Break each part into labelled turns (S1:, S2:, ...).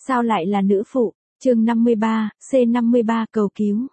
S1: Sao lại là nữ phụ? Chương 53, C53 cầu cứu.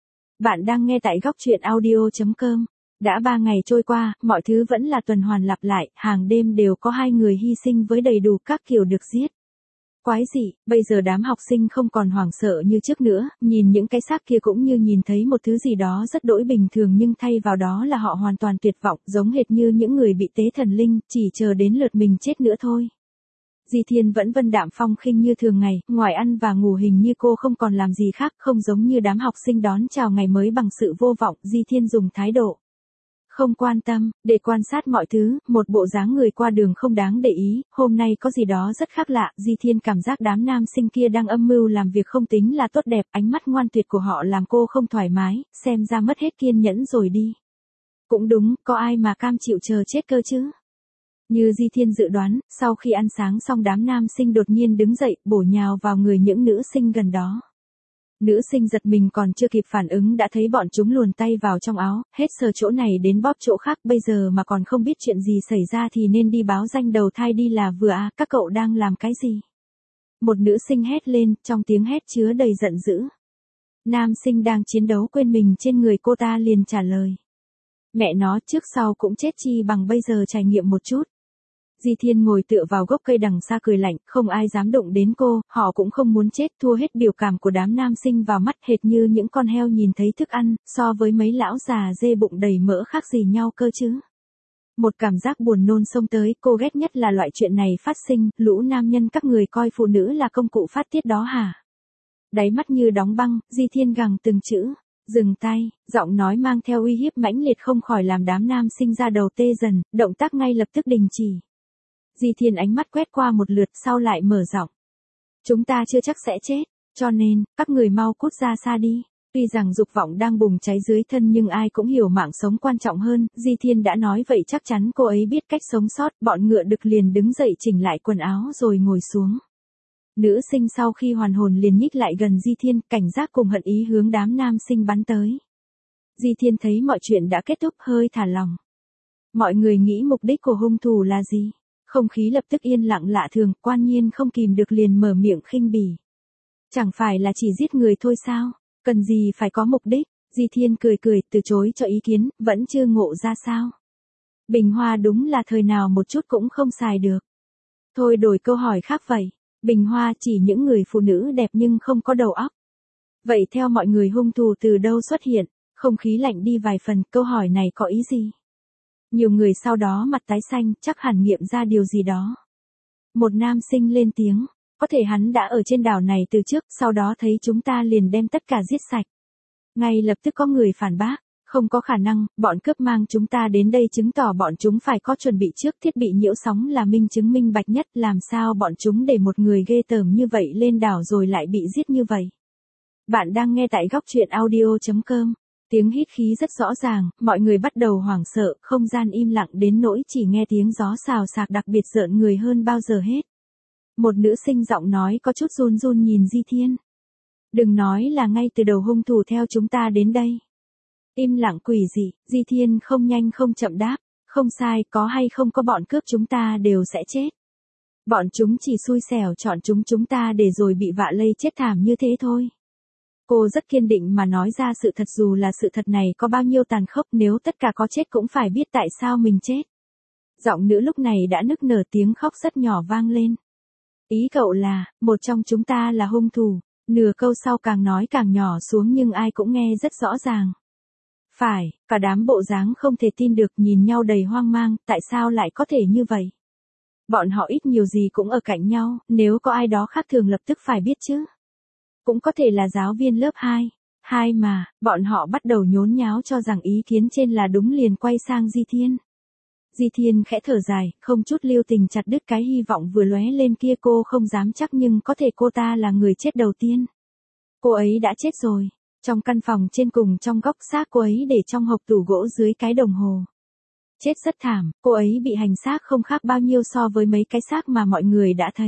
S1: Bạn đang nghe tại góc truyện audio.com. Đã 3 ngày trôi qua, mọi thứ vẫn là tuần hoàn lặp lại, hàng đêm đều có 2 người hy sinh với đầy đủ các kiểu được giết. Quái dị, bây giờ đám học sinh không còn hoảng sợ như trước nữa, nhìn những cái xác kia cũng như nhìn thấy một thứ gì đó rất đỗi bình thường, nhưng thay vào đó là họ hoàn toàn tuyệt vọng, giống hệt như những người bị tế thần linh, chỉ chờ đến lượt mình chết nữa thôi. Di Thiên vẫn vân đạm phong khinh như thường ngày, ngoài ăn và ngủ hình như cô không còn làm gì khác, không giống như đám học sinh đón chào ngày mới bằng sự vô vọng. Di Thiên dùng thái độ không quan tâm, để quan sát mọi thứ, một bộ dáng người qua đường không đáng để ý. Hôm nay có gì đó rất khác lạ, Di Thiên cảm giác đám nam sinh kia đang âm mưu làm việc không tính là tốt đẹp, ánh mắt ngoan tuyệt của họ làm cô không thoải mái, xem ra mất hết kiên nhẫn rồi đi. Cũng đúng, có ai mà cam chịu chờ chết cơ chứ? Như Di Thiên dự đoán, sau khi ăn sáng xong đám nam sinh đột nhiên đứng dậy, bổ nhào vào người những nữ sinh gần đó. Nữ sinh giật mình còn chưa kịp phản ứng đã thấy bọn chúng luồn tay vào trong áo, hết sờ chỗ này đến bóp chỗ khác, bây giờ mà còn không biết chuyện gì xảy ra thì nên đi báo danh đầu thai đi là vừa à, các cậu đang làm cái gì? Một nữ sinh hét lên, trong tiếng hét chứa đầy giận dữ. Nam sinh đang chiến đấu quên mình trên người cô ta liền trả lời. Mẹ nó, trước sau cũng chết chi bằng bây giờ trải nghiệm một chút. Di Thiên ngồi tựa vào gốc cây đằng xa cười lạnh, không ai dám động đến cô, họ cũng không muốn chết. Thua hết biểu cảm của đám nam sinh vào mắt, hệt như những con heo nhìn thấy thức ăn, so với mấy lão già dê bụng đầy mỡ khác gì nhau cơ chứ. Một cảm giác buồn nôn xông tới, cô ghét nhất là loại chuyện này phát sinh, lũ nam nhân các người coi phụ nữ là công cụ phát tiết đó hả? Đáy mắt như đóng băng, Di Thiên gằn từng chữ. Dừng tay, giọng nói mang theo uy hiếp mãnh liệt không khỏi làm đám nam sinh ra đầu tê dần, động tác ngay lập tức đình chỉ. Di Thiên ánh mắt quét qua một lượt sau lại mở giọng. Chúng ta chưa chắc sẽ chết, cho nên, các người mau cút ra xa đi. Tuy rằng dục vọng đang bùng cháy dưới thân nhưng ai cũng hiểu mạng sống quan trọng hơn, Di Thiên đã nói vậy chắc chắn cô ấy biết cách sống sót, bọn ngựa đực liền đứng dậy chỉnh lại quần áo rồi ngồi xuống. Nữ sinh sau khi hoàn hồn liền nhích lại gần Di Thiên, cảnh giác cùng hận ý hướng đám nam sinh bắn tới. Di Thiên thấy mọi chuyện đã kết thúc hơi thả lòng. Mọi người nghĩ mục đích của hung thủ là gì? Không khí lập tức yên lặng lạ thường, Quan Nhiên không kìm được liền mở miệng khinh bỉ. Chẳng phải là chỉ giết người thôi sao? Cần gì phải có mục đích? Di Thiên cười cười, từ chối cho ý kiến, vẫn chưa ngộ ra sao? Bình Hoa đúng là thời nào một chút cũng không xài được. Thôi đổi câu hỏi khác vậy. Bình Hoa chỉ những người phụ nữ đẹp nhưng không có đầu óc. Vậy theo mọi người hung thủ từ đâu xuất hiện? Không khí lạnh đi vài phần, câu hỏi này có ý gì? Nhiều người sau đó mặt tái xanh, chắc hẳn nghiệm ra điều gì đó. Một nam sinh lên tiếng, có thể hắn đã ở trên đảo này từ trước, sau đó thấy chúng ta liền đem tất cả giết sạch. Ngay lập tức có người phản bác, không có khả năng, bọn cướp mang chúng ta đến đây chứng tỏ bọn chúng phải có chuẩn bị trước, thiết bị nhiễu sóng là minh chứng minh bạch nhất, làm sao bọn chúng để một người ghê tởm như vậy lên đảo rồi lại bị giết như vậy. Bạn đang nghe tại góc truyện audio.com. Tiếng hít khí rất rõ ràng, mọi người bắt đầu hoảng sợ, không gian im lặng đến nỗi chỉ nghe tiếng gió xào xạc đặc biệt rợn người hơn bao giờ hết. Một nữ sinh giọng nói có chút run run nhìn Di Thiên. Đừng nói là ngay từ đầu hung thủ theo chúng ta đến đây. Im lặng quỷ dị, Di Thiên không nhanh không chậm đáp, không sai, có hay không có bọn cướp chúng ta đều sẽ chết. Bọn chúng chỉ xui xẻo chọn chúng ta để rồi bị vạ lây chết thảm như thế thôi. Cô rất kiên định mà nói ra sự thật dù là sự thật này có bao nhiêu tàn khốc, nếu tất cả có chết cũng phải biết tại sao mình chết. Giọng nữ lúc này đã nức nở, tiếng khóc rất nhỏ vang lên. Ý cậu là, một trong chúng ta là hung thủ, nửa câu sau càng nói càng nhỏ xuống nhưng ai cũng nghe rất rõ ràng. Phải, cả đám bộ dáng không thể tin được nhìn nhau đầy hoang mang, tại sao lại có thể như vậy? Bọn họ ít nhiều gì cũng ở cạnh nhau, nếu có ai đó khác thường lập tức phải biết chứ. Cũng có thể là giáo viên lớp 2 mà, bọn họ bắt đầu nhốn nháo cho rằng ý kiến trên là đúng liền quay sang Di Thiên. Di Thiên khẽ thở dài, không chút lưu tình chặt đứt cái hy vọng vừa lóe lên kia, cô không dám chắc nhưng có thể cô ta là người chết đầu tiên. Cô ấy đã chết rồi, trong căn phòng trên cùng trong góc xác cô ấy để trong hộc tủ gỗ dưới cái đồng hồ. Chết rất thảm, cô ấy bị hành xác không khác bao nhiêu so với mấy cái xác mà mọi người đã thấy.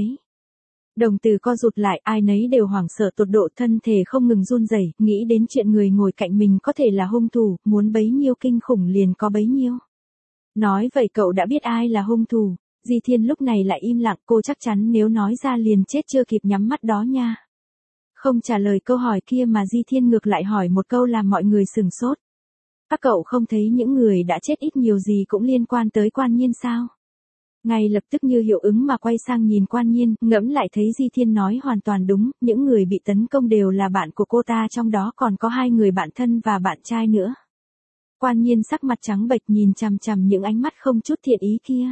S1: Đồng tử co rụt lại, ai nấy đều hoảng sợ tột độ, thân thể không ngừng run rẩy, nghĩ đến chuyện người ngồi cạnh mình có thể là hung thủ, muốn bấy nhiêu kinh khủng liền có bấy nhiêu. Nói vậy cậu đã biết ai là hung thủ? Di Thiên lúc này lại im lặng, cô chắc chắn nếu nói ra liền chết chưa kịp nhắm mắt đó nha. Không trả lời câu hỏi kia mà Di Thiên ngược lại hỏi một câu làm mọi người sửng sốt. Các cậu không thấy những người đã chết ít nhiều gì cũng liên quan tới Quan Nhiên sao? Ngay lập tức như hiệu ứng mà quay sang nhìn Quan Nhiên, ngẫm lại thấy Di Thiên nói hoàn toàn đúng, những người bị tấn công đều là bạn của cô ta, trong đó còn có 2 người bạn thân và bạn trai nữa. Quan Nhiên sắc mặt trắng bệch nhìn chằm chằm những ánh mắt không chút thiện ý kia.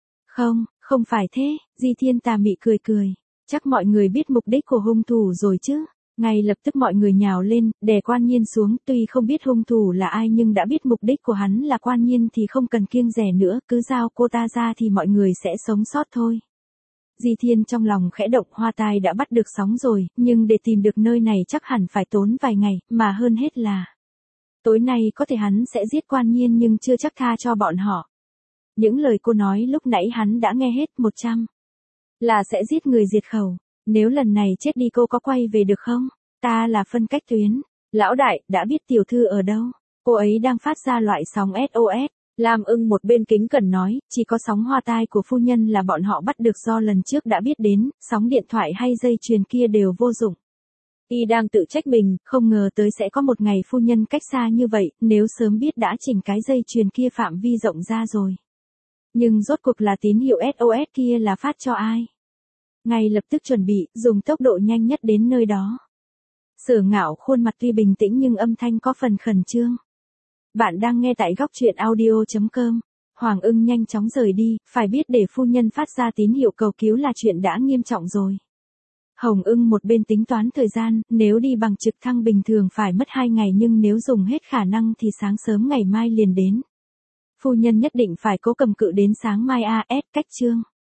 S1: Không phải thế, Di Thiên tà mị cười cười. Chắc mọi người biết mục đích của hung thủ rồi chứ. Ngay lập tức mọi người nhào lên, đè Quan Nhiên xuống, tuy không biết hung thủ là ai nhưng đã biết mục đích của hắn là Quan Nhiên thì không cần kiêng dè nữa, cứ giao cô ta ra thì mọi người sẽ sống sót thôi. Di Thiên trong lòng khẽ động, Hoa Tai đã bắt được sóng rồi, nhưng để tìm được nơi này chắc hẳn phải tốn vài ngày, mà hơn hết là tối nay có thể hắn sẽ giết Quan Nhiên nhưng chưa chắc tha cho bọn họ. Những lời cô nói lúc nãy hắn đã nghe hết 100. Là sẽ giết người diệt khẩu. Nếu lần này chết đi cô có quay về được không? Ta là phân cách tuyến. Lão đại, đã biết tiểu thư ở đâu? Cô ấy đang phát ra loại sóng SOS. Lam Ưng một bên kính cẩn nói, chỉ có sóng Hoa Tai của phu nhân là bọn họ bắt được do lần trước đã biết đến, sóng điện thoại hay dây chuyền kia đều vô dụng. Y đang tự trách mình, không ngờ tới sẽ có một ngày phu nhân cách xa như vậy, nếu sớm biết đã chỉnh cái dây chuyền kia phạm vi rộng ra rồi. Nhưng rốt cuộc là tín hiệu SOS kia là phát cho ai? Ngay lập tức chuẩn bị, dùng tốc độ nhanh nhất đến nơi đó. Sở Ngạo khuôn mặt tuy bình tĩnh nhưng âm thanh có phần khẩn trương. Bạn đang nghe tại góc truyện audio.com. Hoàng Ưng nhanh chóng rời đi, phải biết để phu nhân phát ra tín hiệu cầu cứu là chuyện đã nghiêm trọng rồi. Hồng Ưng một bên tính toán thời gian, nếu đi bằng trực thăng bình thường phải mất 2 ngày nhưng nếu dùng hết khả năng thì sáng sớm ngày mai liền đến. Phu nhân nhất định phải cố cầm cự đến sáng mai AS cách chương.